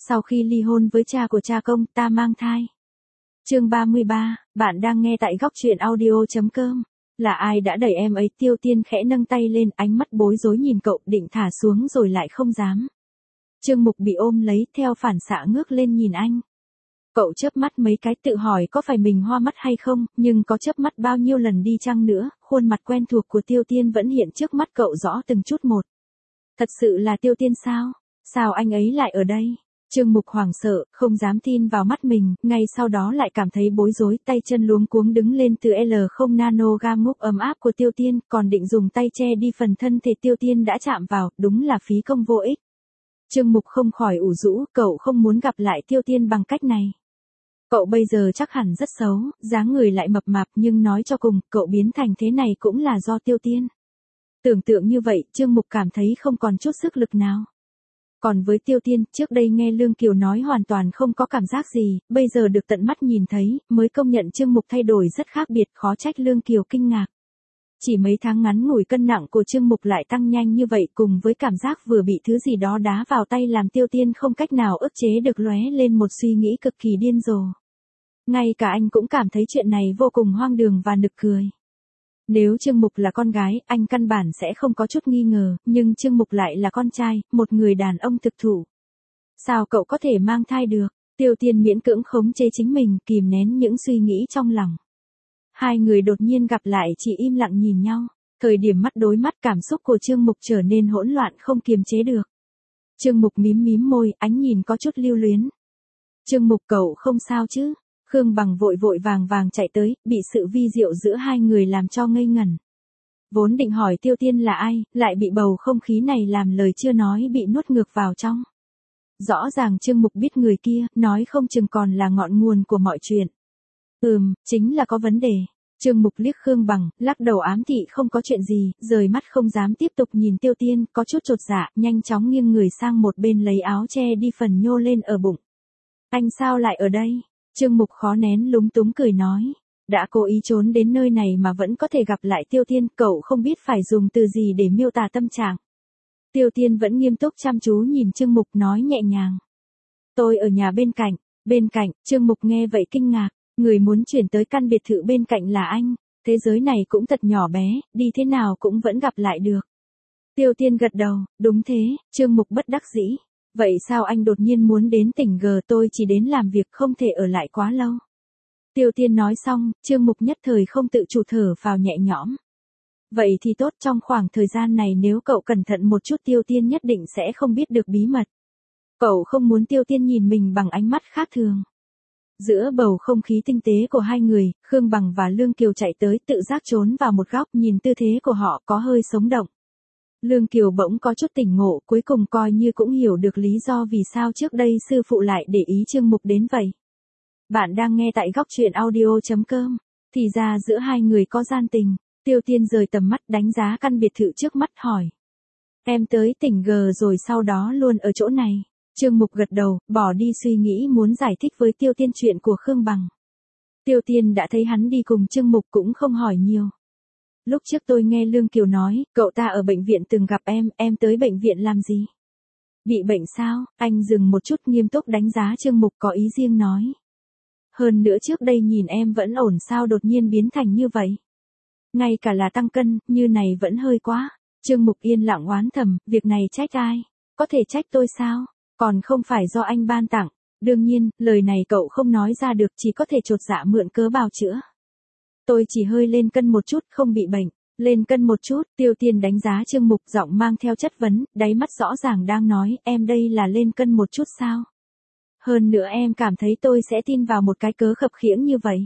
Sau khi ly hôn với cha của cha công, ta mang thai. Chương 33, bạn đang nghe tại góc truyện audio.com. Là ai đã đẩy em ấy? Tiêu Tiên khẽ nâng tay lên, ánh mắt bối rối nhìn cậu, định thả xuống rồi lại không dám. Trương Mục bị ôm lấy, theo phản xạ ngước lên nhìn anh. Cậu chớp mắt mấy cái, tự hỏi có phải mình hoa mắt hay không, nhưng có chớp mắt bao nhiêu lần đi chăng nữa, khuôn mặt quen thuộc của Tiêu Tiên vẫn hiện trước mắt cậu rõ từng chút một. Thật sự là Tiêu Tiên sao? Sao anh ấy lại ở đây? Trương Mục hoảng sợ, không dám tin vào mắt mình, ngay sau đó lại cảm thấy bối rối, tay chân luống cuống đứng lên từ L0 nano gam múc ấm áp của Tiêu Tiên, còn định dùng tay che đi phần thân thể Tiêu Tiên đã chạm vào, đúng là phí công vô ích. Trương Mục không khỏi ủ rũ, cậu không muốn gặp lại Tiêu Tiên bằng cách này. Cậu bây giờ chắc hẳn rất xấu, dáng người lại mập mạp, nhưng nói cho cùng, cậu biến thành thế này cũng là do Tiêu Tiên. Tưởng tượng như vậy, Trương Mục cảm thấy không còn chút sức lực nào. Còn với Tiêu Tiên, trước đây nghe Lương Kiều nói hoàn toàn không có cảm giác gì, bây giờ được tận mắt nhìn thấy, mới công nhận Trương Mục thay đổi rất khác biệt, khó trách Lương Kiều kinh ngạc. Chỉ mấy tháng ngắn ngủi cân nặng của Trương Mục lại tăng nhanh như vậy, cùng với cảm giác vừa bị thứ gì đó đá vào tay làm Tiêu Tiên không cách nào ức chế được, lóe lên một suy nghĩ cực kỳ điên rồ. Ngay cả anh cũng cảm thấy chuyện này vô cùng hoang đường và nực cười. Nếu Trương Mục là con gái, anh căn bản sẽ không có chút nghi ngờ, nhưng Trương Mục lại là con trai, một người đàn ông thực thụ. Sao cậu có thể mang thai được? Tiêu Tiên miễn cưỡng khống chế chính mình, kìm nén những suy nghĩ trong lòng. Hai người đột nhiên gặp lại, chỉ im lặng nhìn nhau. Thời điểm mắt đối mắt, cảm xúc của Trương Mục trở nên hỗn loạn không kiềm chế được. Trương Mục mím mím môi, ánh nhìn có chút lưu luyến. Trương Mục, cậu không sao chứ? Khương Bằng vội vội vàng vàng chạy tới, bị sự vi diệu giữa hai người làm cho ngây ngẩn. Vốn định hỏi Tiêu Tiên là ai, lại bị bầu không khí này làm lời chưa nói bị nuốt ngược vào trong. Rõ ràng Trương Mục biết người kia, nói không chừng còn là ngọn nguồn của mọi chuyện. Chính là có vấn đề. Trương Mục liếc Khương Bằng, lắc đầu ám thị không có chuyện gì, rời mắt không dám tiếp tục nhìn Tiêu Tiên, có chút chột dạ, nhanh chóng nghiêng người sang một bên lấy áo che đi phần nhô lên ở bụng. Anh sao lại ở đây? Trương Mục khó nén lúng túng cười nói. Đã cố ý trốn đến nơi này mà vẫn có thể gặp lại Tiêu Tiên, cậu không biết phải dùng từ gì để miêu tả tâm trạng. Tiêu Tiên vẫn nghiêm túc chăm chú nhìn Trương Mục, nói nhẹ nhàng. Tôi ở nhà bên cạnh, Trương Mục nghe vậy kinh ngạc, người muốn chuyển tới căn biệt thự bên cạnh là anh, thế giới này cũng thật nhỏ bé, đi thế nào cũng vẫn gặp lại được. Tiêu Tiên gật đầu, đúng thế. Trương Mục bất đắc dĩ. Vậy sao anh đột nhiên muốn đến tỉnh G? Tôi chỉ đến làm việc, không thể ở lại quá lâu. Tiêu Tiên nói xong, Trương Mục nhất thời không tự chủ thở phào nhẹ nhõm. Vậy thì tốt, trong khoảng thời gian này nếu cậu cẩn thận một chút Tiêu Tiên nhất định sẽ không biết được bí mật. Cậu không muốn Tiêu Tiên nhìn mình bằng ánh mắt khác thường. Giữa bầu không khí tinh tế của hai người, Khương Bằng và Lương Kiều chạy tới, tự giác trốn vào một góc, nhìn tư thế của họ có hơi sống động. Lương Kiều bỗng có chút tỉnh ngộ, cuối cùng coi như cũng hiểu được lý do vì sao trước đây sư phụ lại để ý Trương Mục đến vậy. Bạn đang nghe tại góc truyện audio.com. Thì ra giữa hai người có gian tình. Tiêu Tiên rời tầm mắt đánh giá căn biệt thự trước mắt, hỏi. Em tới tỉnh G rồi sau đó luôn ở chỗ này. Trương Mục gật đầu, bỏ đi suy nghĩ muốn giải thích với Tiêu Tiên chuyện của Khương Bằng. Tiêu Tiên đã thấy hắn đi cùng Trương Mục cũng không hỏi nhiều. Lúc trước tôi nghe Lương Kiều nói, cậu ta ở bệnh viện từng gặp em tới bệnh viện làm gì? Bị bệnh sao? Anh dừng một chút, nghiêm túc đánh giá Trương Mục, có ý riêng nói. Hơn nữa trước đây nhìn em vẫn ổn, sao đột nhiên biến thành như vậy? Ngay cả là tăng cân, như này vẫn hơi quá. Trương Mục yên lặng oán thầm, việc này trách ai? Có thể trách tôi sao? Còn không phải do anh ban tặng. Đương nhiên, lời này cậu không nói ra được, chỉ có thể chột dạ mượn cớ bào chữa. Tôi chỉ hơi lên cân một chút, không bị bệnh. Lên cân một chút, Tiêu Tiên đánh giá Trương Mục, giọng mang theo chất vấn, đáy mắt rõ ràng đang nói, em đây là lên cân một chút sao? Hơn nữa em cảm thấy tôi sẽ tin vào một cái cớ khập khiễng như vậy.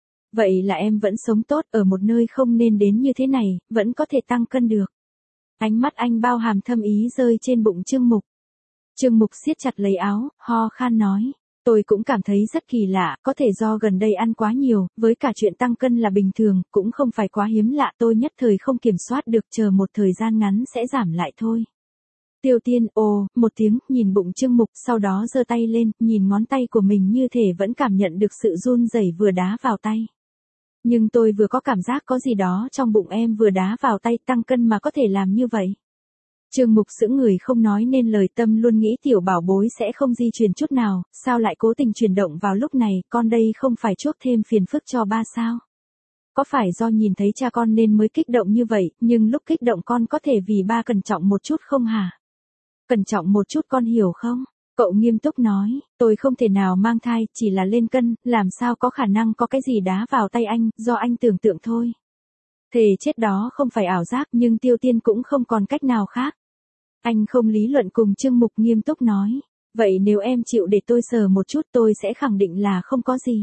Vậy là em vẫn sống tốt, ở một nơi không nên đến như thế này, vẫn có thể tăng cân được. Ánh mắt anh bao hàm thâm ý rơi trên bụng Trương Mục. Trương Mục siết chặt lấy áo, ho khan nói. Tôi cũng cảm thấy rất kỳ lạ, có thể do gần đây ăn quá nhiều, với cả chuyện tăng cân là bình thường, cũng không phải quá hiếm lạ, tôi nhất thời không kiểm soát được, chờ một thời gian ngắn sẽ giảm lại thôi. Tiêu Tiên ồ một tiếng, nhìn bụng Trương Mục, sau đó giơ tay lên, nhìn ngón tay của mình như thể vẫn cảm nhận được sự run rẩy vừa đá vào tay. Nhưng tôi vừa có cảm giác có gì đó trong bụng em vừa đá vào tay, tăng cân mà có thể làm như vậy. Trương Mục sững người không nói nên lời, tâm luôn nghĩ tiểu bảo bối sẽ không di chuyển chút nào, sao lại cố tình chuyển động vào lúc này, con đây không phải chuốc thêm phiền phức cho ba sao? Có phải do nhìn thấy cha con nên mới kích động như vậy, nhưng lúc kích động con có thể vì ba cẩn trọng một chút không hả? Cẩn trọng một chút con hiểu không? Cậu nghiêm túc nói, tôi không thể nào mang thai, chỉ là lên cân, làm sao có khả năng có cái gì đá vào tay anh, do anh tưởng tượng thôi. Thề chết đó không phải ảo giác, nhưng Tiêu Tiên cũng không còn cách nào khác. Anh không lý luận cùng Trương Mục, nghiêm túc nói, vậy nếu em chịu để tôi sờ một chút tôi sẽ khẳng định là không có gì.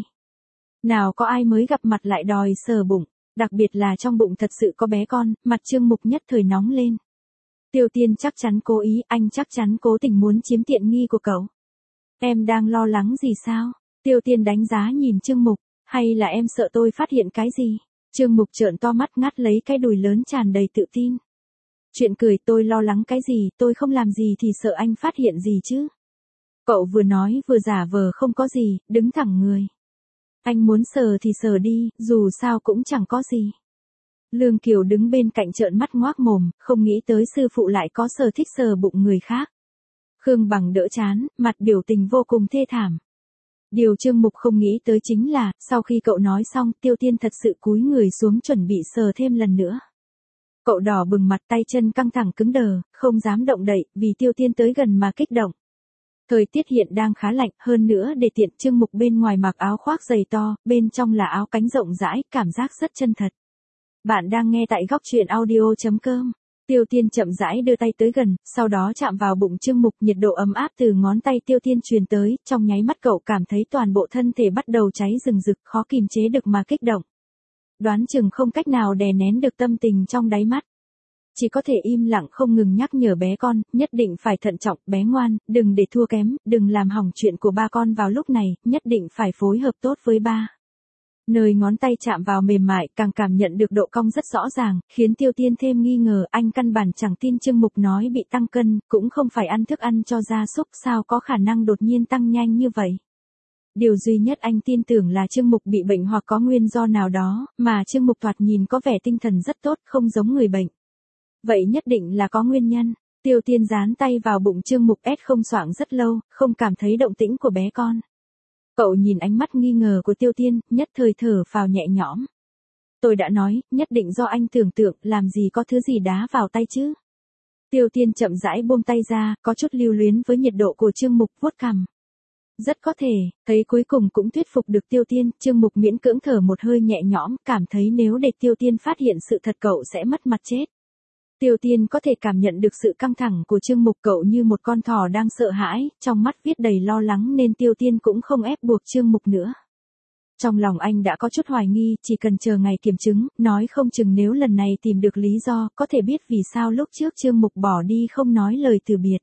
Nào có ai mới gặp mặt lại đòi sờ bụng, đặc biệt là trong bụng thật sự có bé con, mặt Trương Mục nhất thời nóng lên. Tiêu Tiên chắc chắn cố ý, anh chắc chắn cố tình muốn chiếm tiện nghi của cậu. Em đang lo lắng gì sao? Tiêu Tiên đánh giá nhìn Trương Mục, hay là em sợ tôi phát hiện cái gì? Trương Mục trợn to mắt ngắt lấy cái đùi lớn tràn đầy tự tin. Chuyện cười, tôi lo lắng cái gì, tôi không làm gì thì sợ anh phát hiện gì chứ. Cậu vừa nói vừa giả vờ không có gì, đứng thẳng người. Anh muốn sờ thì sờ đi, dù sao cũng chẳng có gì. Lương Kiều đứng bên cạnh trợn mắt ngoác mồm, không nghĩ tới sư phụ lại có sở thích sờ bụng người khác. Khương Bằng đỡ chán, mặt biểu tình vô cùng thê thảm. Điều Trương Mục không nghĩ tới chính là, sau khi cậu nói xong, Tiêu Tiên thật sự cúi người xuống chuẩn bị sờ thêm lần nữa. Cậu đỏ bừng mặt, tay chân căng thẳng cứng đờ, không dám động đậy, vì Tiêu Tiên tới gần mà kích động. Thời tiết hiện đang khá lạnh, hơn nữa để tiện, Trương Mục bên ngoài mặc áo khoác dày to, bên trong là áo cánh rộng rãi, cảm giác rất chân thật. Bạn đang nghe tại góc truyện audio.com. Tiêu Tiên chậm rãi đưa tay tới gần, sau đó chạm vào bụng Trương Mục, nhiệt độ ấm áp từ ngón tay Tiêu Tiên truyền tới, trong nháy mắt cậu cảm thấy toàn bộ thân thể bắt đầu cháy rừng rực, khó kìm chế được mà kích động. Đoán chừng không cách nào đè nén được tâm tình trong đáy mắt. Chỉ có thể im lặng không ngừng nhắc nhở bé con, nhất định phải thận trọng, bé ngoan, đừng để thua kém, đừng làm hỏng chuyện của ba con vào lúc này, nhất định phải phối hợp tốt với ba. Nơi ngón tay chạm vào mềm mại, càng cảm nhận được độ cong rất rõ ràng, khiến Tiêu Tiên thêm nghi ngờ, anh căn bản chẳng tin Trương Mục nói bị tăng cân, cũng không phải ăn thức ăn cho gia súc, sao có khả năng đột nhiên tăng nhanh như vậy. Điều duy nhất anh tin tưởng là Trương Mục bị bệnh hoặc có nguyên do nào đó, mà Trương Mục thoạt nhìn có vẻ tinh thần rất tốt, không giống người bệnh. Vậy nhất định là có nguyên nhân. Tiêu Tiên dán tay vào bụng Trương Mục không xoạng rất lâu, không cảm thấy động tĩnh của bé con. Cậu nhìn ánh mắt nghi ngờ của Tiêu Tiên, nhất thời thở phào nhẹ nhõm. Tôi đã nói, nhất định do anh tưởng tượng, làm gì có thứ gì đá vào tay chứ. Tiêu Tiên chậm rãi buông tay ra, có chút lưu luyến với nhiệt độ của Trương Mục, vuốt cằm. Rất có thể, thấy cuối cùng cũng thuyết phục được Tiêu Tiên, Trương Mục miễn cưỡng thở một hơi nhẹ nhõm, cảm thấy nếu để Tiêu Tiên phát hiện sự thật cậu sẽ mất mặt chết. Tiêu Tiên có thể cảm nhận được sự căng thẳng của Trương Mục, cậu như một con thỏ đang sợ hãi, trong mắt viết đầy lo lắng nên Tiêu Tiên cũng không ép buộc Trương Mục nữa. Trong lòng anh đã có chút hoài nghi, chỉ cần chờ ngày kiểm chứng, nói không chừng nếu lần này tìm được lý do, có thể biết vì sao lúc trước Trương Mục bỏ đi không nói lời từ biệt.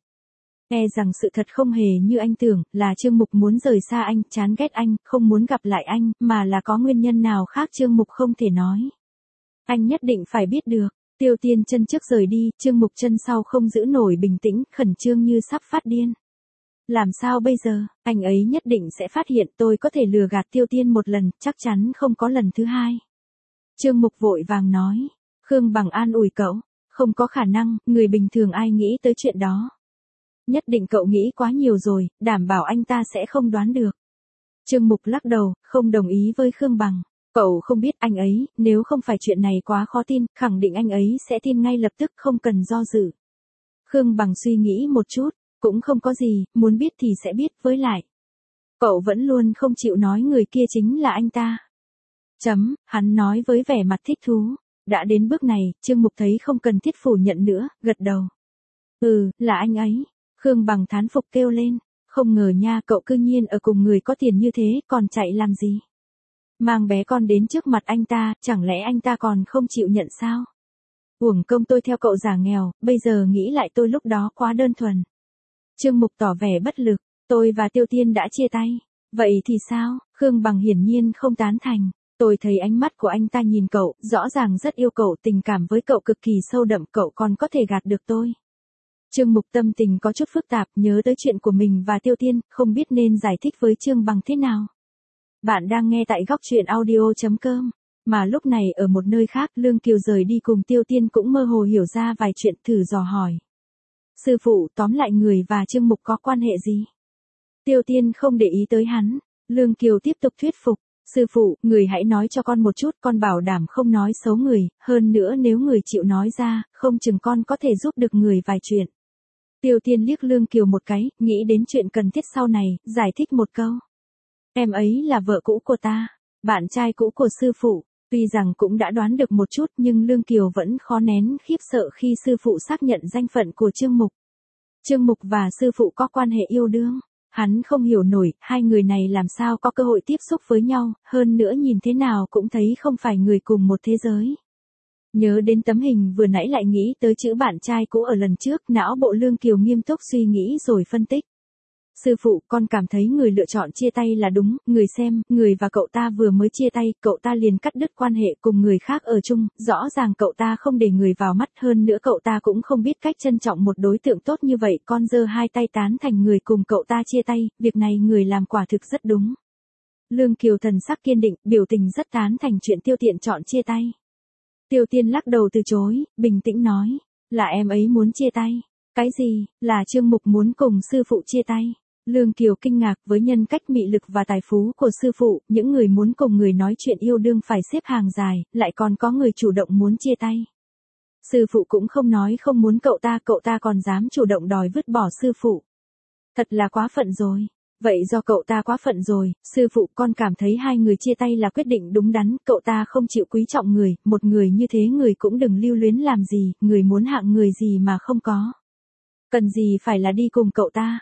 E rằng sự thật không hề như anh tưởng, là Trương Mục muốn rời xa anh, chán ghét anh, không muốn gặp lại anh, mà là có nguyên nhân nào khác Trương Mục không thể nói. Anh nhất định phải biết được. Tiêu Tiên chân trước rời đi, Trương Mục chân sau không giữ nổi bình tĩnh, khẩn trương như sắp phát điên. Làm sao bây giờ, anh ấy nhất định sẽ phát hiện tôi có thể lừa gạt Tiêu Tiên một lần, chắc chắn không có lần thứ hai. Trương Mục vội vàng nói, Khương Bằng an ủi cậu, không có khả năng, người bình thường ai nghĩ tới chuyện đó. Nhất định cậu nghĩ quá nhiều rồi, đảm bảo anh ta sẽ không đoán được. Trương Mục lắc đầu, không đồng ý với Khương Bằng. Cậu không biết anh ấy, nếu không phải chuyện này quá khó tin, khẳng định anh ấy sẽ tin ngay lập tức, không cần do dự. Khương Bằng suy nghĩ một chút, cũng không có gì, muốn biết thì sẽ biết, với lại. Cậu vẫn luôn không chịu nói người kia chính là anh ta. Hắn nói với vẻ mặt thích thú. Đã đến bước này, Trương Mục thấy không cần thiết phủ nhận nữa, gật đầu. Là anh ấy. Khương Bằng thán phục kêu lên. Không ngờ nha, cậu cư nhiên ở cùng người có tiền như thế, còn chạy làm gì? Mang bé con đến trước mặt anh ta, chẳng lẽ anh ta còn không chịu nhận sao? Uổng công tôi theo cậu giả nghèo, bây giờ nghĩ lại tôi lúc đó quá đơn thuần. Trương Mục tỏ vẻ bất lực, tôi và Tiêu Tiên đã chia tay. Vậy thì sao? Khương Bằng hiển nhiên không tán thành. Tôi thấy ánh mắt của anh ta nhìn cậu, rõ ràng rất yêu cậu, tình cảm với cậu cực kỳ sâu đậm, cậu còn có thể gạt được tôi. Trương Mục tâm tình có chút phức tạp, nhớ tới chuyện của mình và Tiêu Tiên, không biết nên giải thích với Trương Bằng thế nào. Bạn đang nghe tại góc truyện audio.com. Mà lúc này ở một nơi khác, Lương Kiều rời đi cùng Tiêu Tiên cũng mơ hồ hiểu ra vài chuyện, thử dò hỏi. Sư phụ, tóm lại người và Trương Mục có quan hệ gì? Tiêu Tiên không để ý tới hắn. Lương Kiều tiếp tục thuyết phục. Sư phụ, người hãy nói cho con một chút, con bảo đảm không nói xấu người, hơn nữa nếu người chịu nói ra, không chừng con có thể giúp được người vài chuyện. Tiêu Tiên liếc Lương Kiều một cái, nghĩ đến chuyện cần thiết sau này, giải thích một câu. Em ấy là vợ cũ của ta, bạn trai cũ của sư phụ. Tuy rằng cũng đã đoán được một chút nhưng Lương Kiều vẫn khó nén khiếp sợ khi sư phụ xác nhận danh phận của Trương Mục. Trương Mục và sư phụ có quan hệ yêu đương. Hắn không hiểu nổi, hai người này làm sao có cơ hội tiếp xúc với nhau, hơn nữa nhìn thế nào cũng thấy không phải người cùng một thế giới. Nhớ đến tấm hình vừa nãy lại nghĩ tới chữ bạn trai cũ ở lần trước, não bộ Lương Kiều nghiêm túc suy nghĩ rồi phân tích. Sư phụ, con cảm thấy người lựa chọn chia tay là đúng, người xem, người và cậu ta vừa mới chia tay, cậu ta liền cắt đứt quan hệ cùng người khác ở chung, rõ ràng cậu ta không để người vào mắt, hơn nữa cậu ta cũng không biết cách trân trọng một đối tượng tốt như vậy, con giơ hai tay tán thành người cùng cậu ta chia tay, việc này người làm quả thực rất đúng. Lương Kiều thần sắc kiên định, biểu tình rất tán thành chuyện Tiêu Tiện chọn chia tay. Tiêu Tiên lắc đầu từ chối, bình tĩnh nói, là em ấy muốn chia tay. Cái gì, là Trương Mục muốn cùng sư phụ chia tay? Lương Kiều kinh ngạc với nhân cách mị lực và tài phú của sư phụ, những người muốn cùng người nói chuyện yêu đương phải xếp hàng dài, lại còn có người chủ động muốn chia tay. Sư phụ cũng không nói không muốn cậu ta còn dám chủ động đòi vứt bỏ sư phụ. Thật là quá phận rồi. Vậy do cậu ta quá phận rồi, sư phụ con cảm thấy hai người chia tay là quyết định đúng đắn, cậu ta không chịu quý trọng người, một người như thế người cũng đừng lưu luyến làm gì, người muốn hạng người gì mà không có. Cần gì phải là đi cùng cậu ta.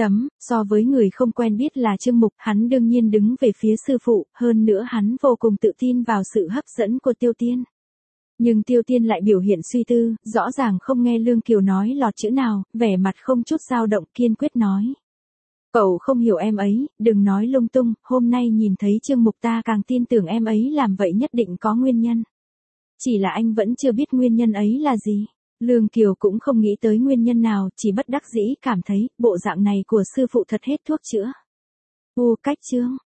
So với người không quen biết là Trương Mục, hắn đương nhiên đứng về phía sư phụ, hơn nữa hắn vô cùng tự tin vào sự hấp dẫn của Tiêu Tiên. Nhưng Tiêu Tiên lại biểu hiện suy tư, rõ ràng không nghe Lương Kiều nói lọt chữ nào, vẻ mặt không chút dao động, kiên quyết nói. Cậu không hiểu em ấy, đừng nói lung tung, hôm nay nhìn thấy Trương Mục ta càng tin tưởng em ấy làm vậy nhất định có nguyên nhân. Chỉ là anh vẫn chưa biết nguyên nhân ấy là gì. Lương Kiều cũng không nghĩ tới nguyên nhân nào, chỉ bất đắc dĩ cảm thấy, bộ dạng này của sư phụ thật hết thuốc chữa. Cách chương